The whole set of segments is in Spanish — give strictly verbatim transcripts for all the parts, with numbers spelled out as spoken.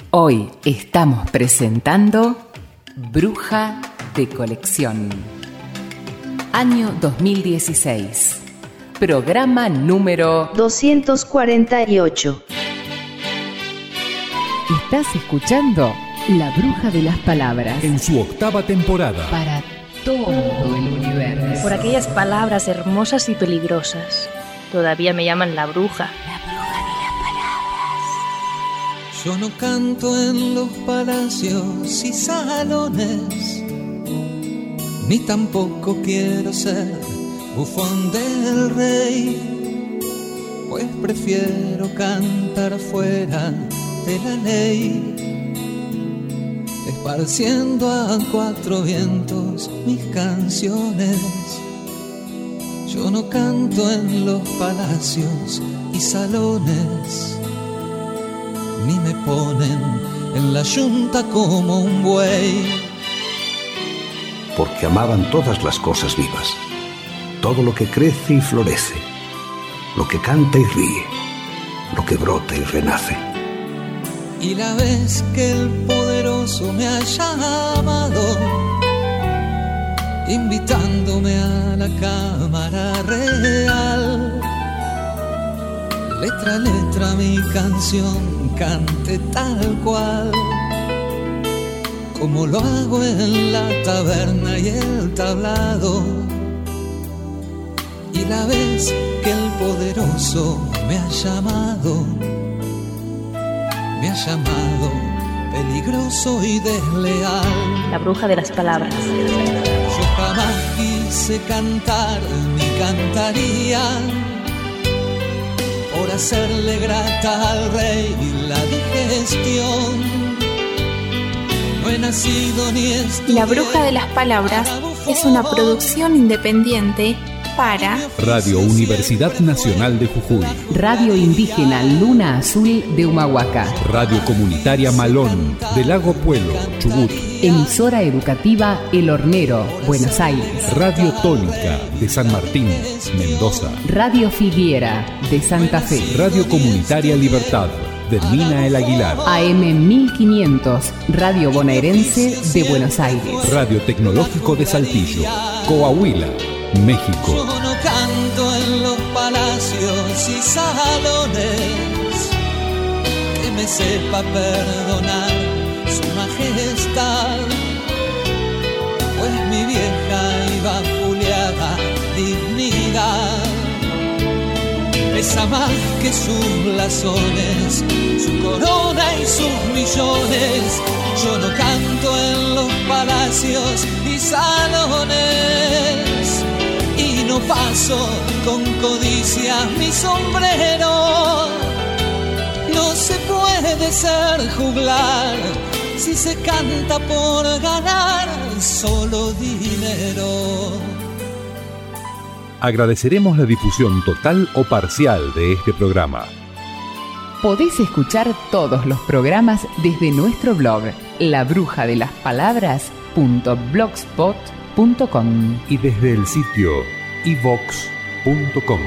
Hoy estamos presentando Bruja de Colección. Año dos mil dieciséis. Programa número doscientos cuarenta y ocho. Estás escuchando La Bruja de las Palabras. En su octava temporada. Para todo el universo. Por aquellas palabras hermosas y peligrosas. Todavía me llaman la bruja. La Bruja de las Palabras. Yo no canto en los palacios y salones, ni tampoco quiero ser bufón del rey, pues prefiero cantar fuera de la ley, esparciendo a cuatro vientos mis canciones. Yo no canto en los palacios y salones, ni me ponen en la yunta como un buey. Porque amaban todas las cosas vivas, todo lo que crece y florece, lo que canta y ríe, lo que brota y renace. Y la vez que el poderoso me ha llamado, invitándome a la cámara real, letra a letra mi canción cante tal cual, como lo hago en la taberna y el tablado. Y la vez que el poderoso me ha llamado, me ha llamado peligroso y desleal. La bruja de las palabras. Yo jamás quise cantar ni cantaría, por hacerle grata al rey la digestión. No he nacido ni estudié. La Bruja de las Palabras es una producción independiente para Radio Universidad Nacional de Jujuy, Radio Indígena Luna Azul de Humahuaca, Radio Comunitaria Malón de Lago Puelo, Chubut, Emisora Educativa El Hornero, Buenos Aires, Radio Tónica de San Martín, Mendoza, Radio Figuera de Santa Fe, Radio Comunitaria Libertad de Mina El Aguilar, A M mil quinientos, Radio Bonaerense de Buenos Aires, Radio Tecnológico de Saltillo, Coahuila, México. Yo no canto en los palacios y salones, que me sepa perdonar su majestad, pues mi vieja y vapuleada dignidad pesa más que sus blasones, su corona y sus millones. Yo no canto en los palacios y salones, y no paso con codicia mi sombrero. No se puede ser juglar si se canta por ganar solo dinero. Agradeceremos la difusión total o parcial de este programa. Podés escuchar todos los programas desde nuestro blog la bruja de las palabras punto blogspot punto com y desde el sitio i vox punto com.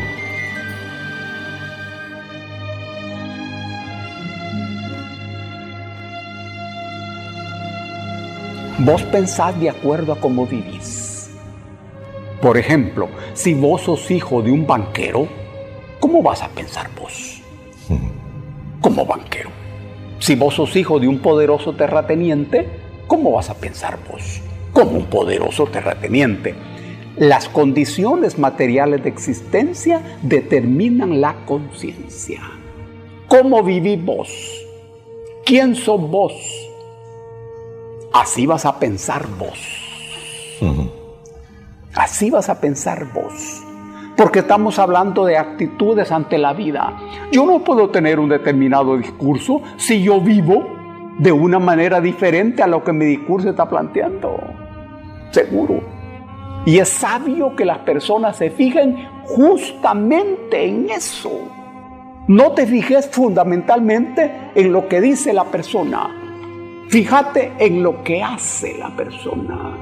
Vos pensás de acuerdo a cómo vivís. Por ejemplo, si vos sos hijo de un banquero, ¿cómo vas a pensar vos? Como banquero. Si vos sos hijo de un poderoso terrateniente, ¿cómo vas a pensar vos? Como un poderoso terrateniente. Las condiciones materiales de existencia determinan la conciencia. ¿Cómo vivís vos? ¿Quién sos vos? Así vas a pensar vos. Uh-huh. Así vas a pensar vos. Porque estamos hablando de actitudes ante la vida. Yo no puedo tener un determinado discurso si yo vivo de una manera diferente a lo que mi discurso está planteando. Seguro. Y es sabio que las personas se fijen justamente en eso. No te fijes fundamentalmente en lo que dice la persona. Fíjate en lo que hace la persona.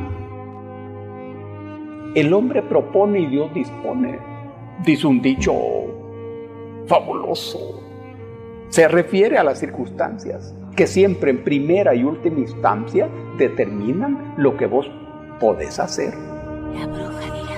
El hombre propone y Dios dispone. Dice un dicho fabuloso. Se refiere a las circunstancias que siempre en primera y última instancia determinan lo que vos podés hacer. La bruja de la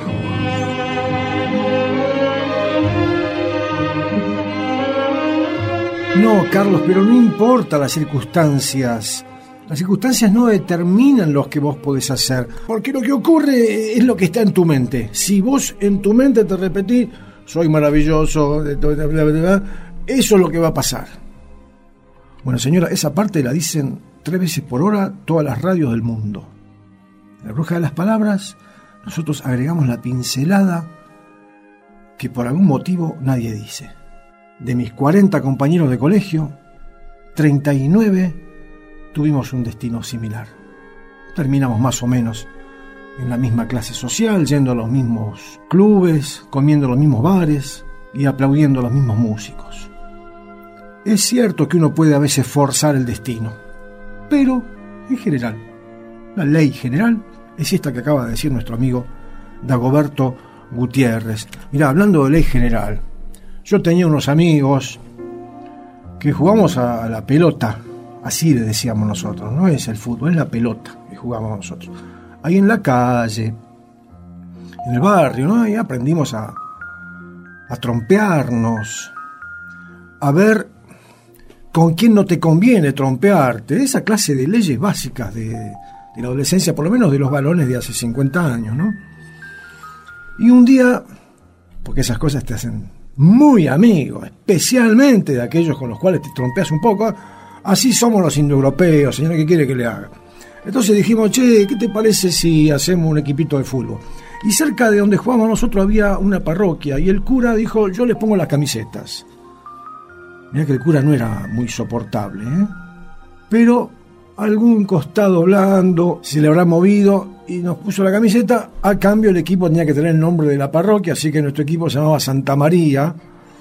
palabra. No, Carlos, pero no importa las circunstancias. Las circunstancias no determinan lo que vos podés hacer, porque lo que ocurre es lo que está en tu mente. Si vos en tu mente te repetís, soy maravilloso, eso es lo que va a pasar. Bueno, señora, esa parte la dicen tres veces por hora todas las radios del mundo. En La Bruja de las Palabras, nosotros agregamos la pincelada que por algún motivo nadie dice. De mis cuarenta compañeros de colegio, treinta y nueve tuvimos un destino similar. Terminamos más o menos en la misma clase social, yendo a los mismos clubes, comiendo en los mismos bares y aplaudiendo a los mismos músicos. Es cierto que uno puede a veces forzar el destino, pero en general, la ley general es esta que acaba de decir nuestro amigo Dagoberto Gutiérrez. Mirá, hablando de ley general, yo tenía unos amigos que jugamos a la pelota, así le decíamos nosotros, no es el fútbol, es la pelota que jugamos nosotros. Ahí en la calle, en el barrio, ¿no? Ahí aprendimos a, a trompearnos, a ver con quién no te conviene trompearte, esa clase de leyes básicas de, de la adolescencia, por lo menos de los varones de hace cincuenta años, ¿no? Y un día, porque esas cosas te hacen muy amigo, especialmente de aquellos con los cuales te trompeas un poco, así somos los indoeuropeos, señora, ¿qué quiere que le haga? Entonces dijimos, che, ¿qué te parece si hacemos un equipito de fútbol? Y cerca de donde jugábamos nosotros había una parroquia, y el cura dijo, yo les pongo las camisetas. Mirá que el cura no era muy soportable, ¿eh? Pero algún costado blando se le habrá movido y nos puso la camiseta. A cambio el equipo tenía que tener el nombre de la parroquia, así que nuestro equipo se llamaba Santa María.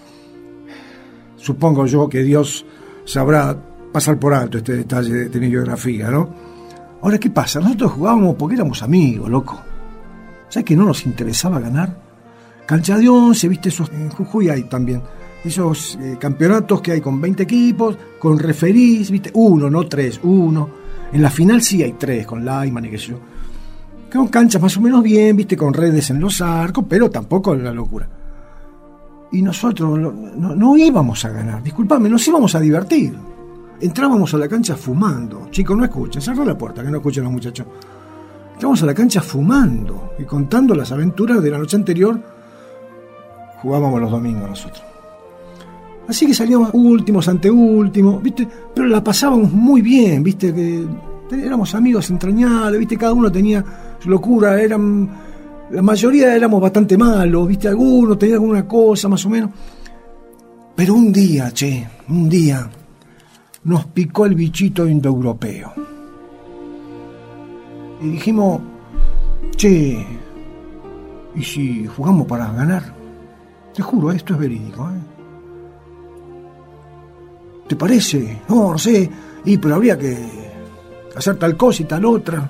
Supongo yo que Dios sabrá pasar por alto este detalle de, de mi biografía, ¿no? Ahora, ¿qué pasa? Nosotros jugábamos porque éramos amigos, loco. ¿Sabes que no nos interesaba ganar? Cancha de once, viste, esos, en Jujuy hay también esos eh, campeonatos que hay con veinte equipos, con referís, viste, uno, no tres, uno. En la final sí hay tres, con Lyman y qué sé yo. Con canchas más o menos bien, viste, con redes en los arcos, pero tampoco en la locura. Y nosotros no, no, no íbamos a ganar, disculpame, nos íbamos a divertir. Entrábamos a la cancha fumando. Chicos, no escuchen, cerrá la puerta, que no escuchen los muchachos. Entrábamos a la cancha fumando y contando las aventuras de la noche anterior. Jugábamos los domingos nosotros. Así que salíamos últimos, anteúltimos, ¿viste? Pero la pasábamos muy bien, ¿viste? Que éramos amigos entrañables, ¿viste? Cada uno tenía su locura, eran, la mayoría éramos bastante malos, ¿viste? Algunos tenían alguna cosa, más o menos. Pero un día, che, un día, nos picó el bichito indoeuropeo. Y dijimos, che, ¿y si jugamos para ganar? Te juro, esto es verídico, ¿eh? ¿Te parece? No, no sé. Y pero habría que hacer tal cosa y tal otra.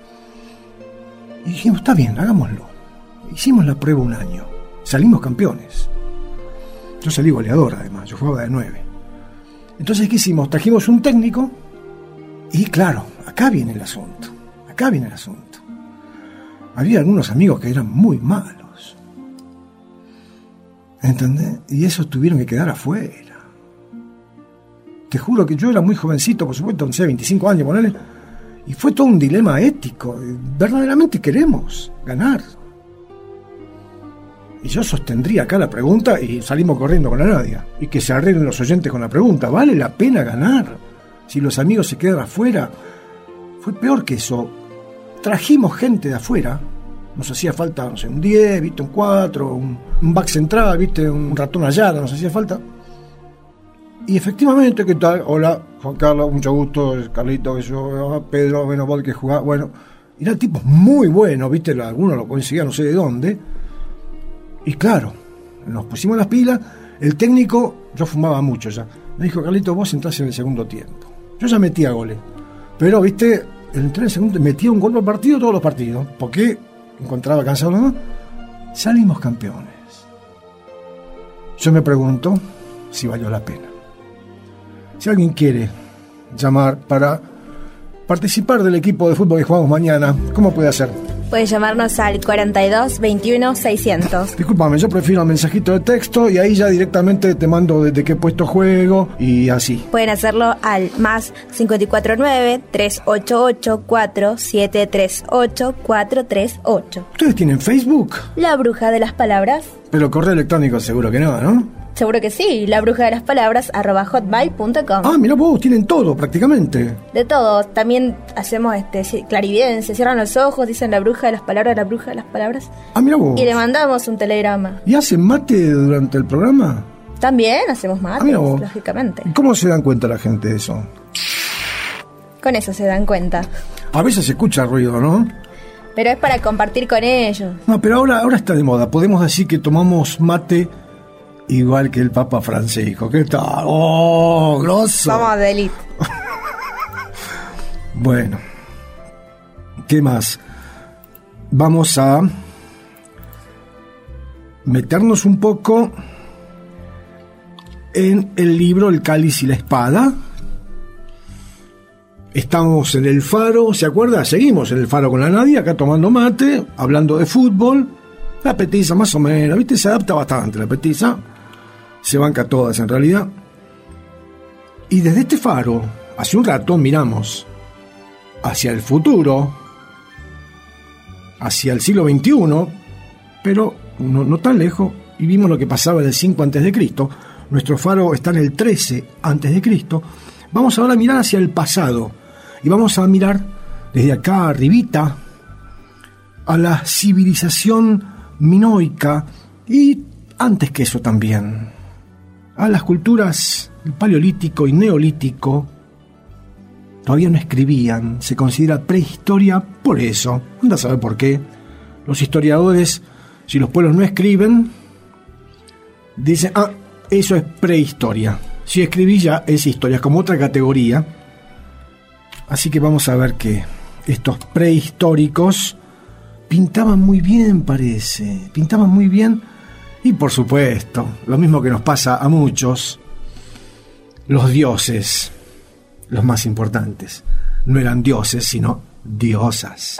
Y dijimos, está bien, hagámoslo. Hicimos la prueba un año. Salimos campeones. Yo salí goleador, además. Yo jugaba de nueve. Entonces, ¿qué hicimos? Trajimos un técnico. Y claro, acá viene el asunto. Acá viene el asunto. Había algunos amigos que eran muy malos. ¿Entendés? Y esos tuvieron que quedar afuera. Te juro que yo era muy jovencito, por supuesto, no sé, veinticinco años, ponele, y fue todo un dilema ético. Verdaderamente queremos ganar. Y yo sostendría acá la pregunta y salimos corriendo con la radio. Y que se arreglen los oyentes con la pregunta, ¿vale la pena ganar? Si los amigos se quedan afuera. Fue peor que eso. Trajimos gente de afuera. Nos hacía falta, no sé, un diez, ¿viste? Un cuatro, un, un back central, ¿viste? Un ratón allá, nos hacía falta. Y efectivamente, ¿qué tal? Hola, Juan Carlos, mucho gusto, Carlito, que yo, Pedro, bueno, vos que jugaba, bueno, eran tipos muy buenos, viste, algunos lo conseguían no sé de dónde, y claro, nos pusimos las pilas, el técnico, yo fumaba mucho ya, me dijo, Carlito, vos entrás en el segundo tiempo, yo ya metía goles, pero viste, entré en el segundo, metía un gol por partido todos los partidos, porque encontraba cansado, ¿no? Salimos campeones. Yo me pregunto si valió la pena. Si alguien quiere llamar para participar del equipo de fútbol que jugamos mañana, ¿cómo puede hacer? Puedes llamarnos al cuarenta y dos, veintiuno, seiscientos. Discúlpame, yo prefiero un mensajito de texto y ahí ya directamente te mando desde qué puesto juego y así. Pueden hacerlo al más cinco cuatro nueve, tres ocho ocho, cuatro siete tres ocho, cuatro tres ocho. ¿Ustedes tienen Facebook? La Bruja de las Palabras. Pero correo electrónico seguro que no, ¿no? Seguro que sí, la bruja de las palabras arroba hotmail punto com. Ah, mirá vos, tienen todo prácticamente. De todo, también hacemos este clarividencia, cierran los ojos, dicen la bruja de las palabras, la bruja de las palabras. Ah, mirá vos. Y le mandamos un telegrama. ¿Y hacen mate durante el programa? También hacemos mate, ah, lógicamente. ¿Cómo se dan cuenta la gente de eso? Con eso se dan cuenta. A veces se escucha ruido, ¿no? Pero es para compartir con ellos. No, pero ahora, ahora está de moda. Podemos decir que tomamos mate igual que el Papa Francisco. ¿Qué tal? ¡Oh, grosso! Somos de élite. Bueno, ¿qué más? Vamos a meternos un poco en el libro El Cáliz y la Espada. Estamos en el Faro, ¿se acuerda? Seguimos en el Faro con la Nadia, acá tomando mate, hablando de fútbol. La petiza más o menos, ¿viste? Se adapta bastante la petiza. Se banca todas en realidad. Y desde este Faro, hace un rato miramos hacia el futuro, hacia el siglo veintiuno, pero no, no tan lejos, y vimos lo que pasaba en el cinco antes de Cristo. Nuestro Faro está en el trece antes de Cristo. Vamos ahora a mirar hacia el pasado, y vamos a mirar desde acá arribita a la civilización minoica, y antes que eso también a las culturas del Paleolítico y Neolítico. Todavía no escribían, se considera prehistoria por eso. Anda a saber por qué. Los historiadores, si los pueblos no escriben, dicen, ah, eso es prehistoria. Si escribí ya es historia, como otra categoría. Así que vamos a ver que estos prehistóricos pintaban muy bien, parece. Pintaban muy bien. Y por supuesto, lo mismo que nos pasa a muchos, los dioses, los más importantes, no eran dioses, sino diosas.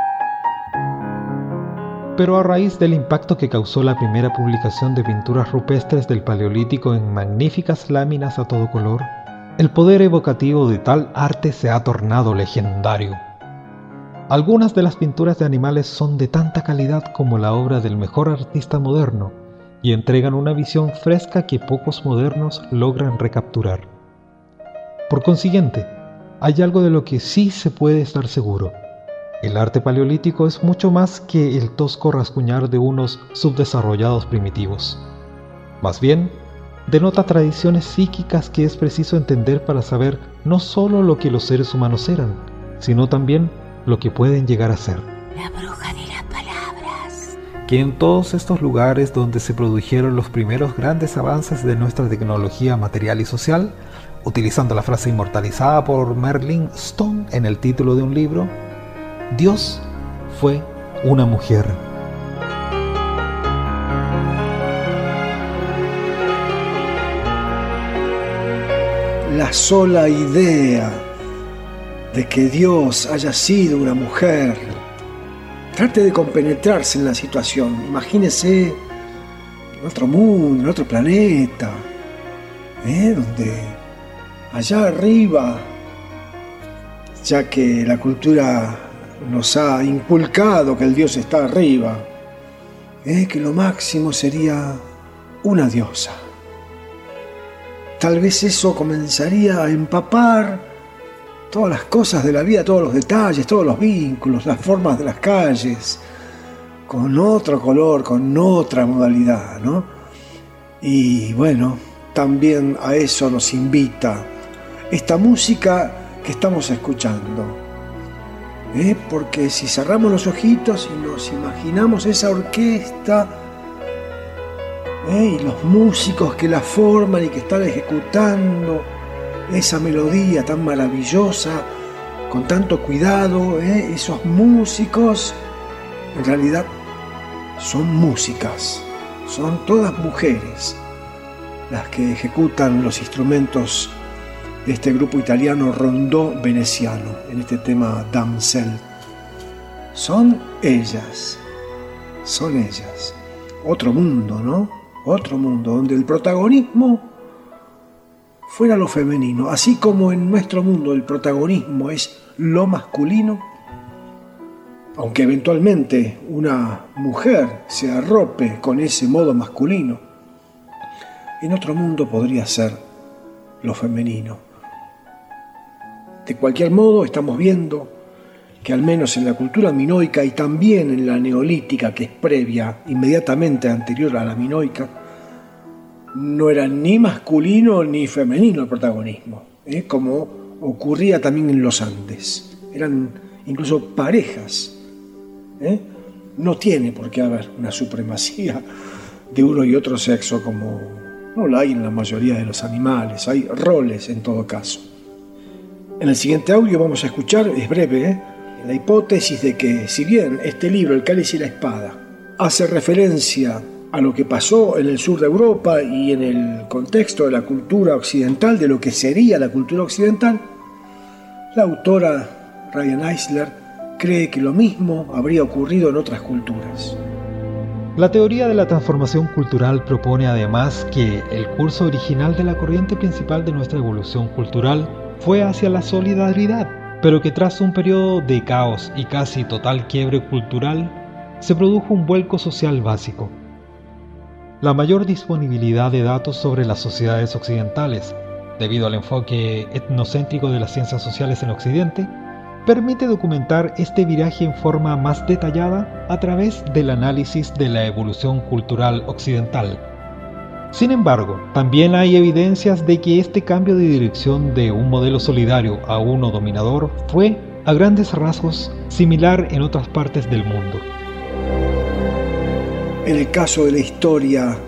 Pero a raíz del impacto que causó la primera publicación de pinturas rupestres del Paleolítico en magníficas láminas a todo color, el poder evocativo de tal arte se ha tornado legendario. Algunas de las pinturas de animales son de tanta calidad como la obra del mejor artista moderno, y entregan una visión fresca que pocos modernos logran recapturar. Por consiguiente, hay algo de lo que sí se puede estar seguro. El arte paleolítico es mucho más que el tosco rasguñar de unos subdesarrollados primitivos. Más bien, denota tradiciones psíquicas que es preciso entender para saber no solo lo que los seres humanos eran, sino también lo que pueden llegar a ser. La bruja de las palabras. Que en todos estos lugares donde se produjeron los primeros grandes avances de nuestra tecnología material y social, utilizando la frase inmortalizada por Merlin Stone en el título de un libro, Dios fue una mujer. La sola idea de que Dios haya sido una mujer. Trate de compenetrarse en la situación. Imagínese en otro mundo, en otro planeta, ¿eh? donde allá arriba, ya que la cultura nos ha inculcado que el Dios está arriba, ¿eh? que lo máximo sería una diosa. Tal vez eso comenzaría a empapar todas las cosas de la vida, todos los detalles, todos los vínculos, las formas de las calles, con otro color, con otra modalidad, ¿no? Y bueno, también a eso nos invita esta música que estamos escuchando, ¿eh? Porque si cerramos los ojitos y nos imaginamos esa orquesta, ¿eh? y los músicos que la forman y que están ejecutando esa melodía tan maravillosa, con tanto cuidado, ¿eh? esos músicos en realidad son músicas, son todas mujeres las que ejecutan los instrumentos de este grupo italiano Rondó Veneciano, en este tema Damsel. Son ellas, son ellas. Otro mundo, ¿no? Otro mundo donde el protagonismo fuera lo femenino, así como en nuestro mundo el protagonismo es lo masculino, aunque eventualmente una mujer se arrope con ese modo masculino, en otro mundo podría ser lo femenino. De cualquier modo, estamos viendo que al menos en la cultura minoica y también en la neolítica, que es previa, inmediatamente anterior a la minoica, no era ni masculino ni femenino el protagonismo, ¿eh? Como ocurría también en los Andes. Eran incluso parejas. ¿eh? No tiene por qué haber una supremacía de uno y otro sexo como no la hay en la mayoría de los animales. Hay roles en todo caso. En el siguiente audio vamos a escuchar, es breve, ¿eh? la hipótesis de que si bien este libro, El cáliz y la espada, hace referencia a lo que pasó en el sur de Europa y en el contexto de la cultura occidental, de lo que sería la cultura occidental, la autora Ryan Eisler cree que lo mismo habría ocurrido en otras culturas. La teoría de la transformación cultural propone además que el curso original de la corriente principal de nuestra evolución cultural fue hacia la solidaridad, pero que tras un periodo de caos y casi total quiebre cultural, se produjo un vuelco social básico. La mayor disponibilidad de datos sobre las sociedades occidentales, debido al enfoque etnocéntrico de las ciencias sociales en Occidente, permite documentar este viraje en forma más detallada a través del análisis de la evolución cultural occidental. Sin embargo, también hay evidencias de que este cambio de dirección de un modelo solidario a uno dominador fue, a grandes rasgos, similar en otras partes del mundo. En el caso de la historia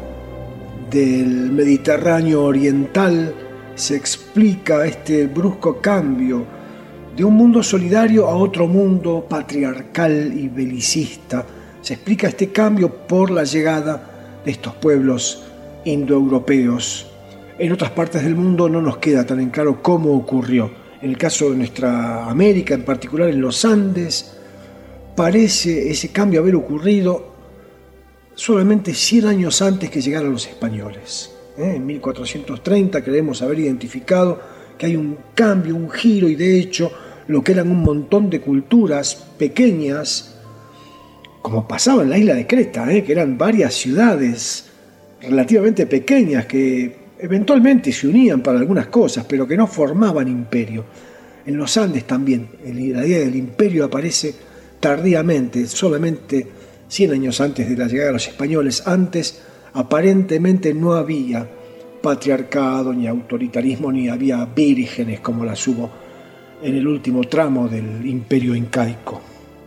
del Mediterráneo oriental, se explica este brusco cambio de un mundo solidario a otro mundo patriarcal y belicista. Se explica este cambio por la llegada de estos pueblos indoeuropeos. En otras partes del mundo no nos queda tan en claro cómo ocurrió. En el caso de nuestra América, en particular en los Andes, parece ese cambio haber ocurrido solamente cien años antes que llegaran los españoles. ¿Eh? En mil cuatrocientos treinta creemos haber identificado que hay un cambio, un giro, y de hecho lo que eran un montón de culturas pequeñas, como pasaba en la isla de Creta, ¿eh? que eran varias ciudades relativamente pequeñas que eventualmente se unían para algunas cosas, pero que no formaban imperio. En los Andes también, la idea del imperio aparece tardíamente, solamente cien años antes de la llegada de los españoles. Antes aparentemente no había patriarcado, ni autoritarismo, ni había vírgenes como las hubo en el último tramo del imperio incaico.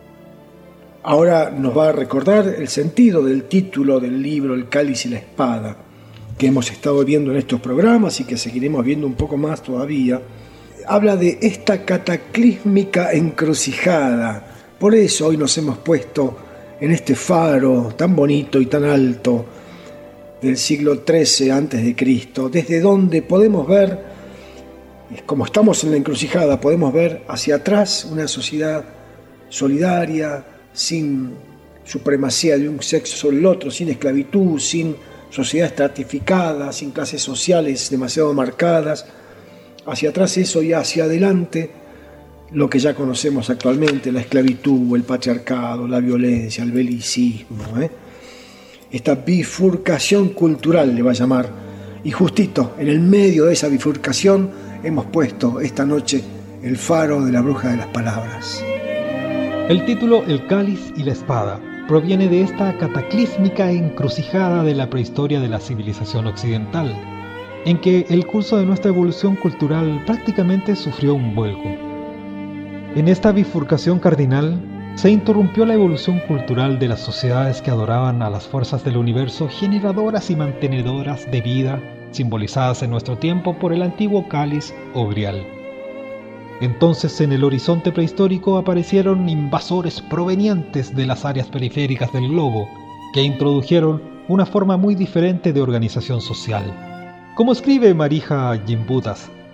Ahora nos va a recordar el sentido del título del libro El cáliz y la espada, que hemos estado viendo en estos programas y que seguiremos viendo un poco más todavía. Habla de esta cataclísmica encrucijada. Por eso hoy nos hemos puesto en este faro tan bonito y tan alto del siglo trece antes de Cristo, desde donde podemos ver, como estamos en la encrucijada, podemos ver hacia atrás una sociedad solidaria, sin supremacía de un sexo sobre el otro, sin esclavitud, sin sociedad estratificada, sin clases sociales demasiado marcadas. Hacia atrás eso, y hacia adelante lo que ya conocemos actualmente, la esclavitud, el patriarcado, la violencia, el belicismo, ¿eh? Esta bifurcación cultural le va a llamar, y justito en el medio de esa bifurcación hemos puesto esta noche el faro de la bruja de las palabras. El título El cáliz y la espada proviene de esta cataclísmica encrucijada de la prehistoria de la civilización occidental, en que el curso de nuestra evolución cultural prácticamente sufrió un vuelco. En esta bifurcación cardinal se interrumpió la evolución cultural de las sociedades que adoraban a las fuerzas del universo generadoras y mantenedoras de vida, simbolizadas en nuestro tiempo por el antiguo cáliz o grial. Entonces, en el horizonte prehistórico aparecieron invasores provenientes de las áreas periféricas del globo, que introdujeron una forma muy diferente de organización social. Como escribe Marija Gimbutas,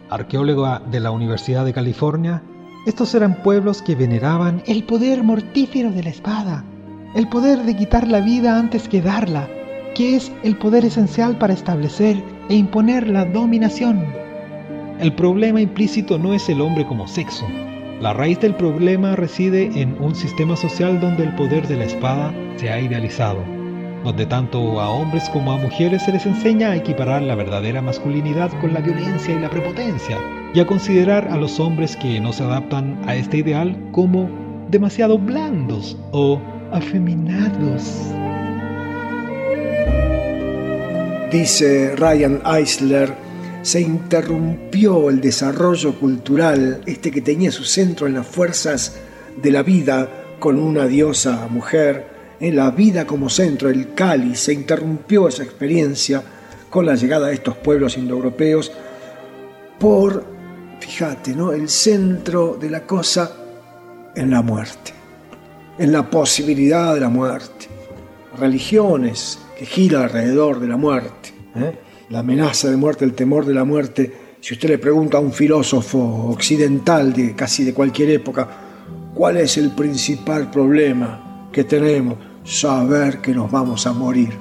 arqueóloga de la Universidad de California, estos eran pueblos que veneraban el poder mortífero de la espada, el poder de quitar la vida antes que darla, que es el poder esencial para establecer e imponer la dominación. El problema implícito no es el hombre como sexo. La raíz del problema reside en un sistema social donde el poder de la espada se ha idealizado, donde tanto a hombres como a mujeres se les enseña a equiparar la verdadera masculinidad con la violencia y la prepotencia, y a considerar a los hombres que no se adaptan a este ideal como demasiado blandos o afeminados. Dice Ryan Eisler, se interrumpió el desarrollo cultural, este que tenía su centro en las fuerzas de la vida, con una diosa mujer, en la vida como centro, el Kali. Se interrumpió esa experiencia con la llegada de estos pueblos indoeuropeos por, fíjate, ¿no?, el centro de la cosa en la muerte, en la posibilidad de la muerte. Religiones que giran alrededor de la muerte, ¿eh? La amenaza de muerte, el temor de la muerte. Si usted le pregunta a un filósofo occidental de casi de cualquier época, ¿cuál es el principal problema que tenemos? Saber que nos vamos a morir.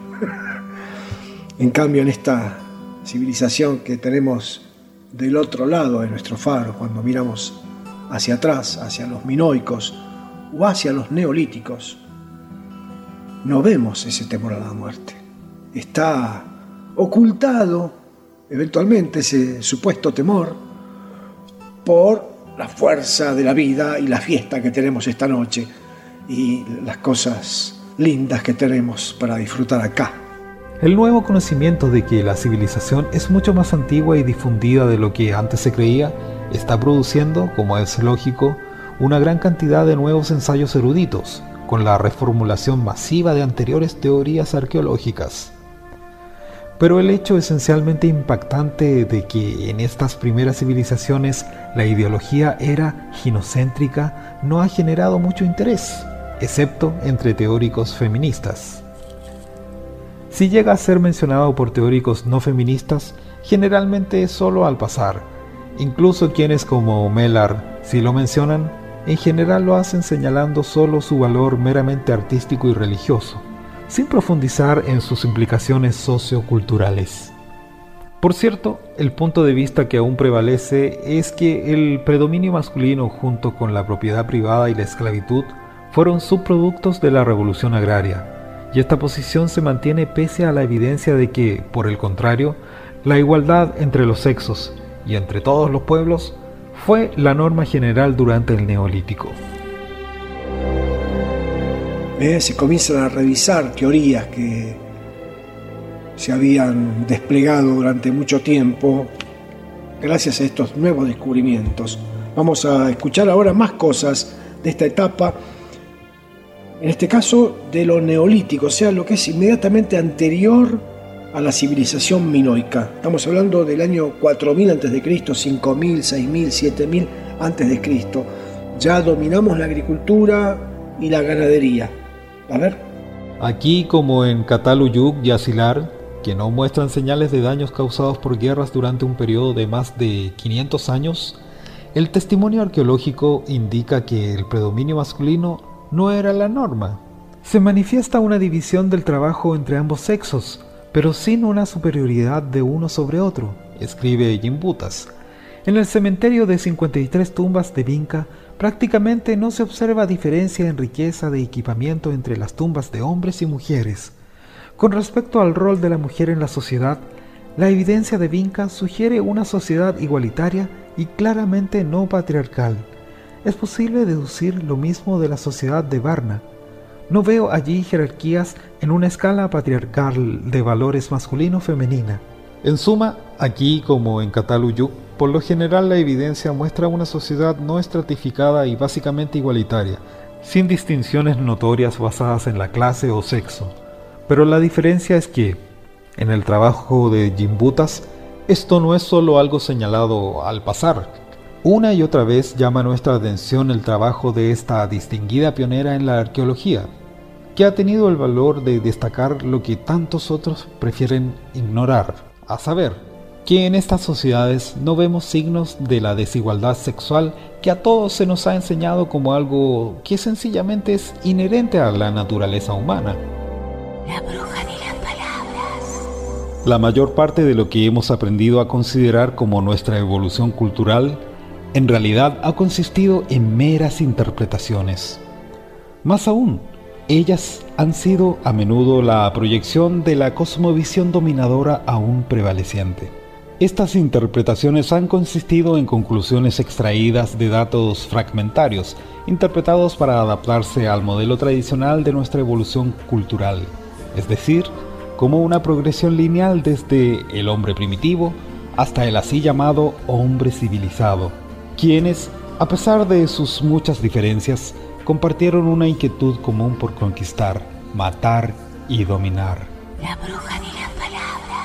En cambio, en esta civilización que tenemos del otro lado de nuestro faro, cuando miramos hacia atrás, hacia los minoicos o hacia los neolíticos, no vemos ese temor a la muerte. Está ocultado eventualmente ese supuesto temor por la fuerza de la vida y la fiesta que tenemos esta noche y las cosas lindas que tenemos para disfrutar acá. El nuevo conocimiento de que la civilización es mucho más antigua y difundida de lo que antes se creía está produciendo, como es lógico, una gran cantidad de nuevos ensayos eruditos, con la reformulación masiva de anteriores teorías arqueológicas. Pero el hecho esencialmente impactante de que en estas primeras civilizaciones la ideología era ginocéntrica no ha generado mucho interés, excepto entre teóricos feministas. Si llega a ser mencionado por teóricos no feministas, generalmente es solo al pasar. Incluso quienes como Mellard, si lo mencionan, en general lo hacen señalando solo su valor meramente artístico y religioso, sin profundizar en sus implicaciones socioculturales. Por cierto, el punto de vista que aún prevalece es que el predominio masculino junto con la propiedad privada y la esclavitud fueron subproductos de la revolución agraria, y esta posición se mantiene pese a la evidencia de que, por el contrario, la igualdad entre los sexos y entre todos los pueblos fue la norma general durante el Neolítico. ¿Eh? Se comienzan a revisar teorías que se habían desplegado durante mucho tiempo gracias a estos nuevos descubrimientos. Vamos a escuchar ahora más cosas de esta etapa, en este caso de lo neolítico, o sea, lo que es inmediatamente anterior a la civilización minoica. Estamos hablando del año cuatro mil antes de Cristo, cinco mil, seis mil, siete mil antes de Cristo. Ya dominamos la agricultura y la ganadería. A ver. Aquí, como en Cataluyuk y Asilar, que no muestran señales de daños causados por guerras durante un periodo de más de quinientos años, el testimonio arqueológico indica que el predominio masculino no era la norma. Se manifiesta una división del trabajo entre ambos sexos, pero sin una superioridad de uno sobre otro, escribe Gimbutas. En el cementerio de cincuenta y tres tumbas de Vinca, prácticamente no se observa diferencia en riqueza de equipamiento entre las tumbas de hombres y mujeres. Con respecto al rol de la mujer en la sociedad, la evidencia de Vinca sugiere una sociedad igualitaria y claramente no patriarcal. Es posible deducir lo mismo de la sociedad de Varna. No veo allí jerarquías en una escala patriarcal de valores masculino-femenina. En suma, aquí como en Cataluyuk, por lo general la evidencia muestra una sociedad no estratificada y básicamente igualitaria, sin distinciones notorias basadas en la clase o sexo. Pero la diferencia es que, en el trabajo de Gimbutas, esto no es solo algo señalado al pasar. Una y otra vez llama nuestra atención el trabajo de esta distinguida pionera en la arqueología, que ha tenido el valor de destacar lo que tantos otros prefieren ignorar, a saber, que en estas sociedades no vemos signos de la desigualdad sexual que a todos se nos ha enseñado como algo que sencillamente es inherente a la naturaleza humana. La bruja de las palabras. La mayor parte de lo que hemos aprendido a considerar como nuestra evolución cultural, en realidad ha consistido en meras interpretaciones. Más aún, ellas han sido a menudo la proyección de la cosmovisión dominadora aún prevaleciente. Estas interpretaciones han consistido en conclusiones extraídas de datos fragmentarios, interpretados para adaptarse al modelo tradicional de nuestra evolución cultural, es decir, como una progresión lineal desde el hombre primitivo hasta el así llamado hombre civilizado, quienes, a pesar de sus muchas diferencias, compartieron una inquietud común por conquistar, matar y dominar. La bruja de las palabras.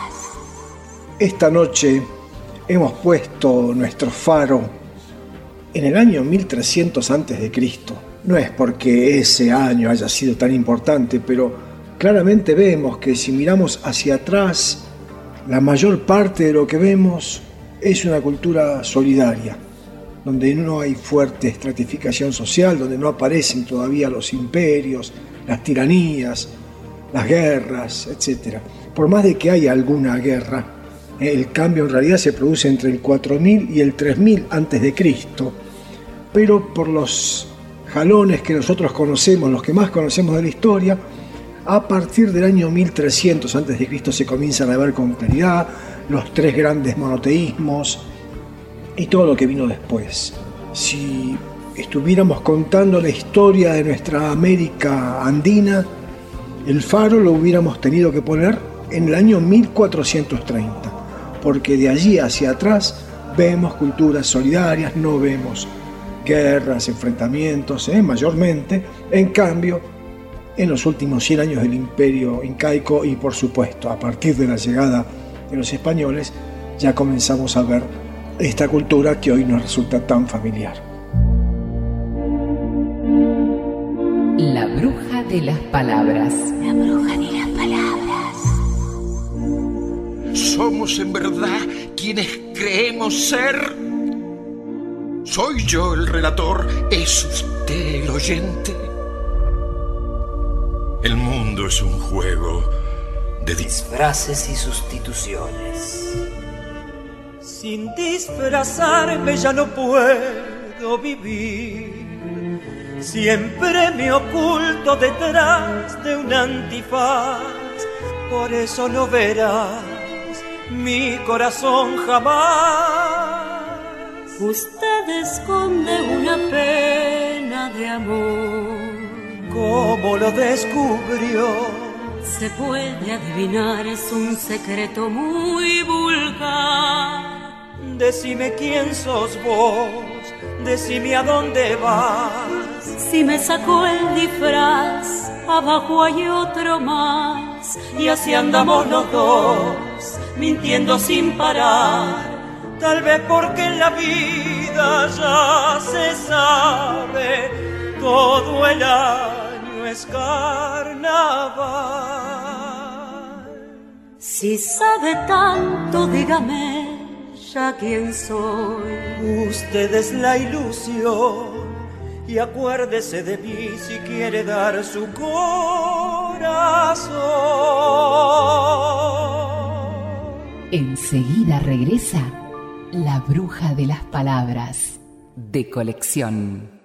Esta noche hemos puesto nuestro faro en el año mil trescientos antes de Cristo. No es porque ese año haya sido tan importante, pero claramente vemos que si miramos hacia atrás, la mayor parte de lo que vemos es una cultura solidaria, donde no hay fuerte estratificación social, donde no aparecen todavía los imperios, las tiranías, las guerras, etcétera. Por más de que haya alguna guerra, el cambio en realidad se produce entre el cuatro mil y el tres mil antes de Cristo, pero por los jalones que nosotros conocemos, los que más conocemos de la historia, a partir del año mil trescientos antes de Cristo se comienzan a ver con claridad los tres grandes monoteísmos y todo lo que vino después. Si estuviéramos contando la historia de nuestra América andina, el faro lo hubiéramos tenido que poner en el año mil cuatrocientos treinta, porque de allí hacia atrás vemos culturas solidarias, no vemos guerras, enfrentamientos, ¿eh? mayormente. En cambio, en los últimos cien años del imperio incaico y por supuesto a partir de la llegada de los españoles, ya comenzamos a ver esta cultura que hoy nos resulta tan familiar. La bruja de las palabras. La bruja de las palabras. ¿Somos en verdad quienes creemos ser? ¿Soy yo el relator? ¿Es usted el oyente? El mundo es un juego de disfraces y sustituciones. Sin disfrazarme ya no puedo vivir. Siempre me oculto detrás de un antifaz. Por eso no verás mi corazón jamás. Usted esconde una pena de amor. ¿Cómo lo descubrió? Se puede adivinar, es un secreto muy vulgar. Decime quién sos vos, decime a dónde vas. Si me sacó el disfraz, abajo hay otro más. Y así andamos los dos, mintiendo sin parar. Tal vez porque en la vida ya se sabe, todo el año es carnaval. Si sabe tanto, dígame ya quién soy. Usted es la ilusión. Y acuérdese de mí si quiere dar su corazón. Enseguida regresa La bruja de las palabras, de colección.